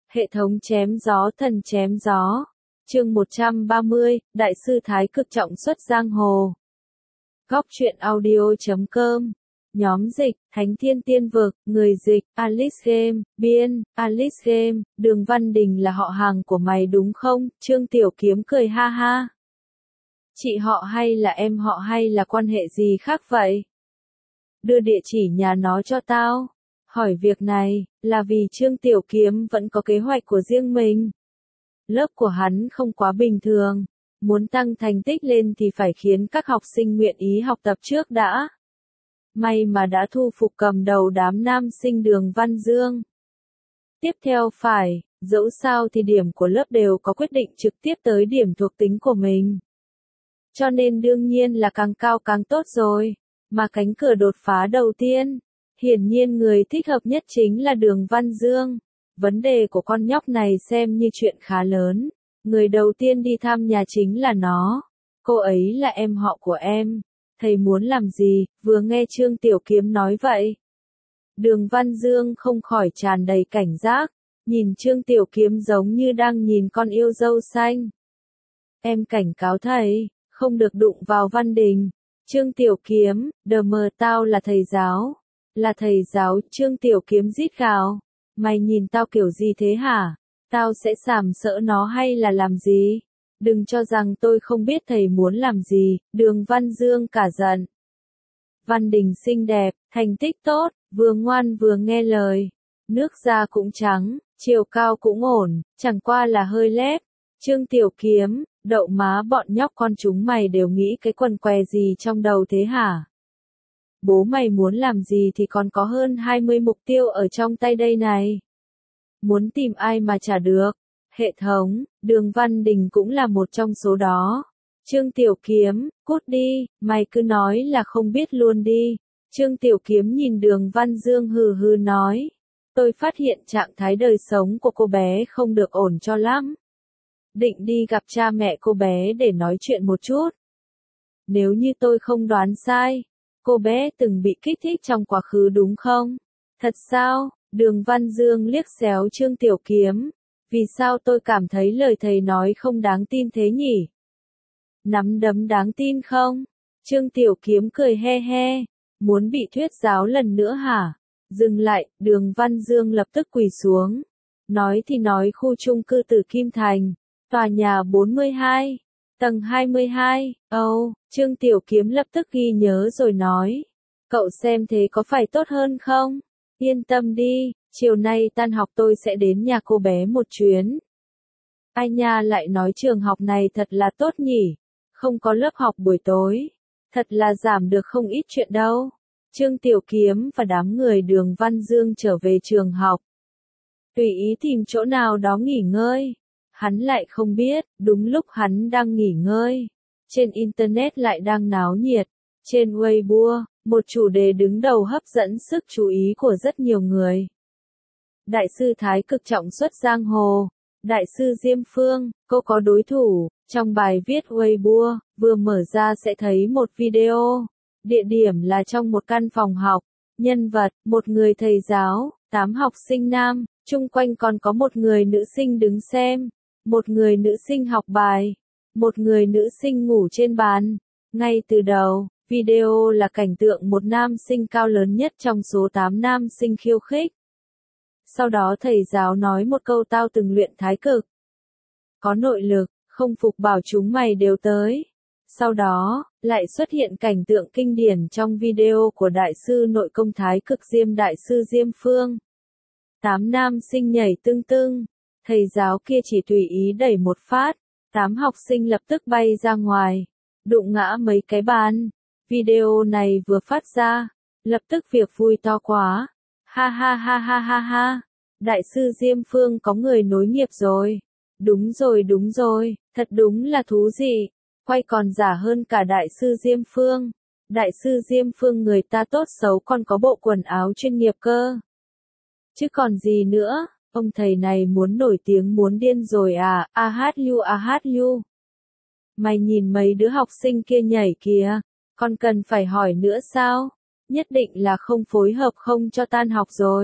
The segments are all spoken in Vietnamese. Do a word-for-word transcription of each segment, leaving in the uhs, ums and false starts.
Hệ thống chém gió thần chém gió. Chương một trăm ba mươi, Đại sư Thái Cực trọng xuất giang hồ. Góc truyện audio chấm com. Nhóm dịch, Thánh Thiên Tiên Vực, người dịch, Alice Game, biên, Alice Game, Đường Văn Đình là họ hàng của mày đúng không? Trương Tiểu Kiếm cười ha ha. Chị họ hay là em họ hay là quan hệ gì khác vậy? Đưa địa chỉ nhà nó cho tao. Hỏi việc này, là vì Trương Tiểu Kiếm vẫn có kế hoạch của riêng mình. Lớp của hắn không quá bình thường. Muốn tăng thành tích lên thì phải khiến các học sinh nguyện ý học tập trước đã. May mà đã thu phục cầm đầu đám nam sinh Đường Văn Dương. Tiếp theo phải, dẫu sao thì điểm của lớp đều có quyết định trực tiếp tới điểm thuộc tính của mình. Cho nên đương nhiên là càng cao càng tốt rồi. Mà cánh cửa đột phá đầu tiên, hiển nhiên người thích hợp nhất chính là Đường Văn Dương. Vấn đề của con nhóc này xem như chuyện khá lớn. Người đầu tiên đi thăm nhà chính là nó. Cô ấy là em họ của em. Thầy muốn làm gì? Vừa nghe Trương Tiểu Kiếm nói vậy, Đường Văn Dương không khỏi tràn đầy cảnh giác. Nhìn Trương Tiểu Kiếm giống như đang nhìn con yêu dâu xanh. Em cảnh cáo thầy, không được đụng vào Văn Đình. Trương Tiểu Kiếm, đờ mờ tao là thầy giáo. Là thầy giáo, Trương Tiểu Kiếm rít gào. Mày nhìn tao kiểu gì thế hả? Tao sẽ sàm sỡ nó hay là làm gì? Đừng cho rằng tôi không biết thầy muốn làm gì. Đường Văn Dương cả giận. Văn Đình xinh đẹp, thành tích tốt, vừa ngoan vừa nghe lời. Nước da cũng trắng, chiều cao cũng ổn, chẳng qua là hơi lép. Trương Tiểu Kiếm, đậu má bọn nhóc con chúng mày đều nghĩ cái quần què gì trong đầu thế hả? Bố mày muốn làm gì thì còn có hơn hai mươi mục tiêu ở trong tay đây này. Muốn tìm ai mà trả được. Hệ thống, Đường Văn Đình cũng là một trong số đó. Trương Tiểu Kiếm, cút đi, mày cứ nói là không biết luôn đi. Trương Tiểu Kiếm nhìn Đường Văn Dương hừ hừ nói. Tôi phát hiện trạng thái đời sống của cô bé không được ổn cho lắm. Định đi gặp cha mẹ cô bé để nói chuyện một chút. Nếu như tôi không đoán sai, cô bé từng bị kích thích trong quá khứ đúng không? Thật sao? Đường Văn Dương liếc xéo Trương Tiểu Kiếm. Vì sao tôi cảm thấy lời thầy nói không đáng tin thế nhỉ? Nắm đấm đáng tin không? Trương Tiểu Kiếm cười he he. Muốn bị thuyết giáo lần nữa hả? Dừng lại, Đường Văn Dương lập tức quỳ xuống. Nói thì nói khu chung cư Tử Kim Thành. Tòa nhà bốn mươi hai. Tầng hai mươi hai. Ồ, oh, Trương Tiểu Kiếm lập tức ghi nhớ rồi nói. Cậu xem thế có phải tốt hơn không? Yên tâm đi, chiều nay tan học tôi sẽ đến nhà cô bé một chuyến. Ai nha lại nói trường học này thật là tốt nhỉ. Không có lớp học buổi tối. Thật là giảm được không ít chuyện đâu. Trương Tiểu Kiếm và đám người Đường Văn Dương trở về trường học. Tùy ý tìm chỗ nào đó nghỉ ngơi. Hắn lại không biết, đúng lúc hắn đang nghỉ ngơi. Trên Internet lại đang náo nhiệt. Trên Weibo, một chủ đề đứng đầu hấp dẫn sức chú ý của rất nhiều người. Đại sư Thái Cực trọng xuất giang hồ. Đại sư Diêm Phương, cô có đối thủ. Trong bài viết Weibo, vừa mở ra sẽ thấy một video. Địa điểm là trong một căn phòng học. Nhân vật, một người thầy giáo, tám học sinh nam. Chung quanh còn có một người nữ sinh đứng xem. Một người nữ sinh học bài. Một người nữ sinh ngủ trên bàn. Ngay từ đầu, video là cảnh tượng một nam sinh cao lớn nhất trong số tám nam sinh khiêu khích. Sau đó thầy giáo nói một câu tao từng luyện thái cực. Có nội lực, không phục bảo chúng mày đều tới. Sau đó, lại xuất hiện cảnh tượng kinh điển trong video của đại sư nội công thái cực Diêm đại sư Diêm Phương. Tám nam sinh nhảy tưng tưng. Thầy giáo kia chỉ tùy ý đẩy một phát. Tám học sinh lập tức bay ra ngoài. Đụng ngã mấy cái bàn. Video này vừa phát ra. Lập tức việc vui to quá. Ha ha ha ha ha ha. Đại sư Diêm Phương có người nối nghiệp rồi. Đúng rồi đúng rồi. Thật đúng là thú dị. Quay còn giả hơn cả đại sư Diêm Phương. Đại sư Diêm Phương người ta tốt xấu còn có bộ quần áo chuyên nghiệp cơ. Chứ còn gì nữa. Ông thầy này muốn nổi tiếng muốn điên rồi à, a hát u a hát u. Mày nhìn mấy đứa học sinh kia nhảy kìa, còn cần phải hỏi nữa sao? Nhất định là không phối hợp không cho tan học rồi.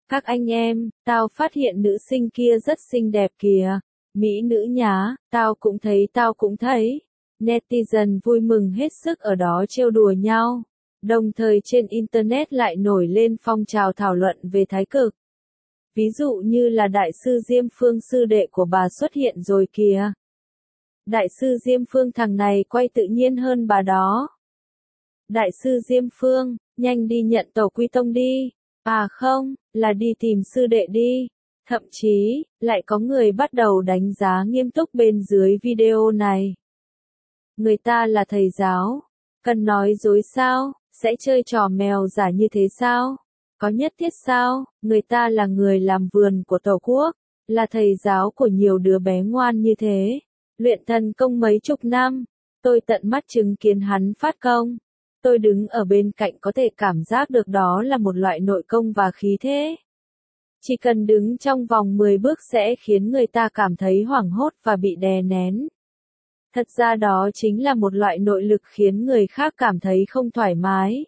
Các anh em, tao phát hiện nữ sinh kia rất xinh đẹp kìa. Mỹ nữ nhá, tao cũng thấy tao cũng thấy. Netizen vui mừng hết sức ở đó trêu đùa nhau. Đồng thời trên Internet lại nổi lên phong trào thảo luận về thái cực. Ví dụ như là Đại sư Diêm Phương sư đệ của bà xuất hiện rồi kìa. Đại sư Diêm Phương thằng này quay tự nhiên hơn bà đó. Đại sư Diêm Phương, nhanh đi nhận tổ quy tông đi. À không, là đi tìm sư đệ đi. Thậm chí, lại có người bắt đầu đánh giá nghiêm túc bên dưới video này. Người ta là thầy giáo. Cần nói dối sao? Sẽ chơi trò mèo giả như thế sao? Có nhất thiết sao? Người ta là người làm vườn của Tổ quốc, là thầy giáo của nhiều đứa bé ngoan như thế. Luyện thần công mấy chục năm, tôi tận mắt chứng kiến hắn phát công. Tôi đứng ở bên cạnh có thể cảm giác được đó là một loại nội công và khí thế. Chỉ cần đứng trong vòng mười bước sẽ khiến người ta cảm thấy hoảng hốt và bị đè nén. Thật ra đó chính là một loại nội lực khiến người khác cảm thấy không thoải mái.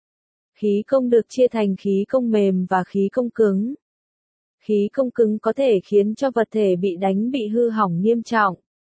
Khí công được chia thành khí công mềm và khí công cứng. Khí công cứng có thể khiến cho vật thể bị đánh bị hư hỏng nghiêm trọng.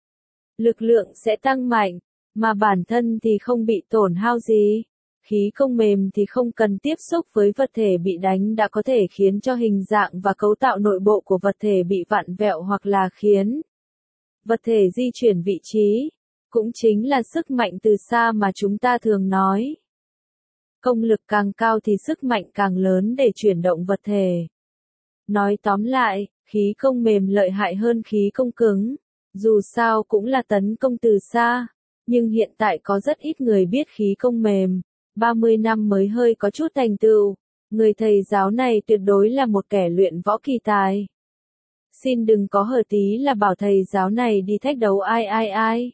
Lực lượng sẽ tăng mạnh, mà bản thân thì không bị tổn hao gì. Khí công mềm thì không cần tiếp xúc với vật thể bị đánh đã có thể khiến cho hình dạng và cấu tạo nội bộ của vật thể bị vặn vẹo hoặc là khiến vật thể di chuyển vị trí, cũng chính là sức mạnh từ xa mà chúng ta thường nói. Công lực càng cao thì sức mạnh càng lớn để chuyển động vật thể. Nói tóm lại, khí công mềm lợi hại hơn khí công cứng, dù sao cũng là tấn công từ xa, nhưng hiện tại có rất ít người biết khí công mềm, ba mươi năm mới hơi có chút thành tựu. Người thầy giáo này tuyệt đối là một kẻ luyện võ kỳ tài. Xin đừng có hờ tí là bảo thầy giáo này đi thách đấu ai ai ai.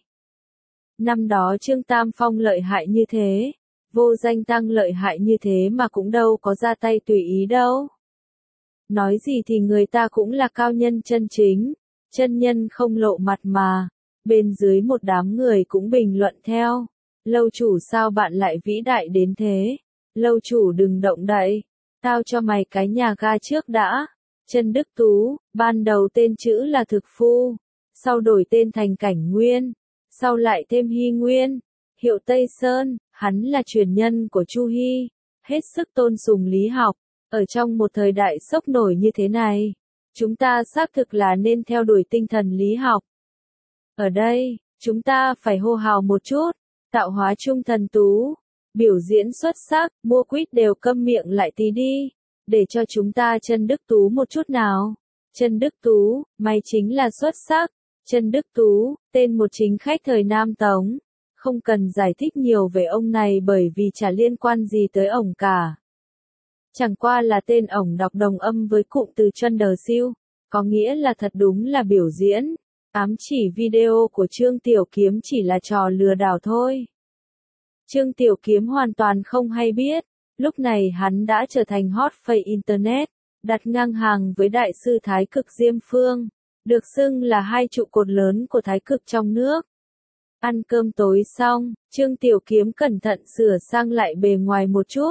Năm đó Trương Tam Phong lợi hại như thế, Vô Danh Tăng lợi hại như thế mà cũng đâu có ra tay tùy ý đâu. Nói gì thì người ta cũng là cao nhân chân chính, chân nhân không lộ mặt mà. Bên dưới một đám người cũng bình luận theo. Lâu chủ sao bạn lại vĩ đại đến thế? Lâu chủ đừng động đậy. Tao cho mày cái nhà ga trước đã. Trần Đức Tú, ban đầu tên chữ là Thực Phu, sau đổi tên thành Cảnh Nguyên, sau lại thêm Hy Nguyên, hiệu Tây Sơn, hắn là truyền nhân của Chu Hy, hết sức tôn sùng lý học. Ở trong một thời đại sốc nổi như thế này, chúng ta xác thực là nên theo đuổi tinh thần lý học. Ở đây, chúng ta phải hô hào một chút, tạo hóa trung thần tú, biểu diễn xuất sắc, mua quýt đều câm miệng lại tí đi, để cho chúng ta Trần Đức Tú một chút nào. Trần Đức Tú, mày chính là xuất sắc. Trần Đức Tú, tên một chính khách thời Nam Tống. Không cần giải thích nhiều về ông này bởi vì chả liên quan gì tới ổng cả. Chẳng qua là tên ổng đọc đồng âm với cụm từ chân đờ siêu, có nghĩa là thật đúng là biểu diễn. Ám chỉ video của Trương Tiểu Kiếm chỉ là trò lừa đảo thôi. Trương Tiểu Kiếm hoàn toàn không hay biết, lúc này hắn đã trở thành hot face Internet, đặt ngang hàng với đại sư Thái Cực Diêm Phương, được xưng là hai trụ cột lớn của Thái Cực trong nước. Ăn cơm tối xong, Trương Tiểu Kiếm cẩn thận sửa sang lại bề ngoài một chút.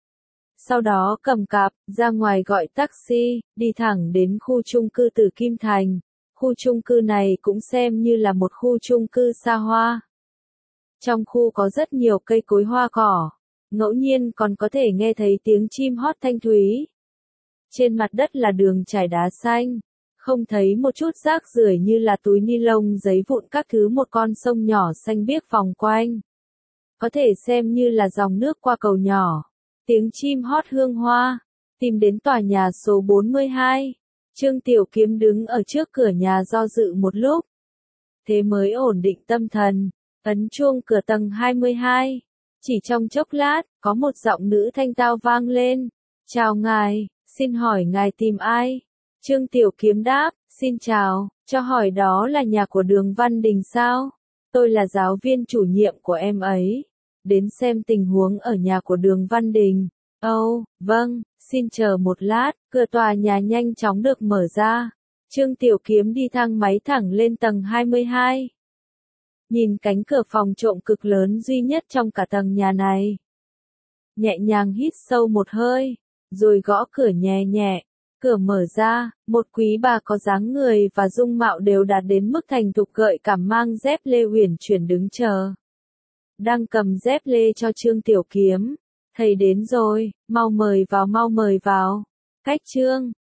Sau đó cầm cặp, ra ngoài gọi taxi, đi thẳng đến khu chung cư Tử Kim Thành. Khu chung cư này cũng xem như là một khu chung cư xa hoa. Trong khu có rất nhiều cây cối hoa cỏ, ngẫu nhiên còn có thể nghe thấy tiếng chim hót thanh thúy. Trên mặt đất là đường trải đá xanh, không thấy một chút rác rưởi như là túi ni lông giấy vụn các thứ, một con sông nhỏ xanh biếc vòng quanh. Có thể xem như là dòng nước qua cầu nhỏ. Tiếng chim hót hương hoa, tìm đến tòa nhà số bốn mươi hai. Trương Tiểu Kiếm đứng ở trước cửa nhà do dự một lúc. Thế mới ổn định tâm thần, ấn chuông cửa tầng hai mươi hai. Chỉ trong chốc lát, có một giọng nữ thanh tao vang lên. Chào ngài, xin hỏi ngài tìm ai? Trương Tiểu Kiếm đáp, xin chào, cho hỏi đó là nhà của Đường Văn Đình sao? Tôi là giáo viên chủ nhiệm của em ấy. Đến xem tình huống ở nhà của Đường Văn Đình. Ồ, oh, vâng, xin chờ một lát, cửa tòa nhà nhanh chóng được mở ra. Trương Tiểu Kiếm đi thang máy thẳng lên tầng hai mươi hai. Nhìn cánh cửa phòng trộm cực lớn duy nhất trong cả tầng nhà này. Nhẹ nhàng hít sâu một hơi, rồi gõ cửa nhẹ nhẹ, Cửa mở ra, một quý bà có dáng người và dung mạo đều đạt đến mức thành thục gợi cảm mang dép lê uyển chuyển đứng chờ. Đang cầm dép lê cho Trương Tiểu Kiếm. Thầy đến rồi, mau mời vào mau mời vào. Cách Trương,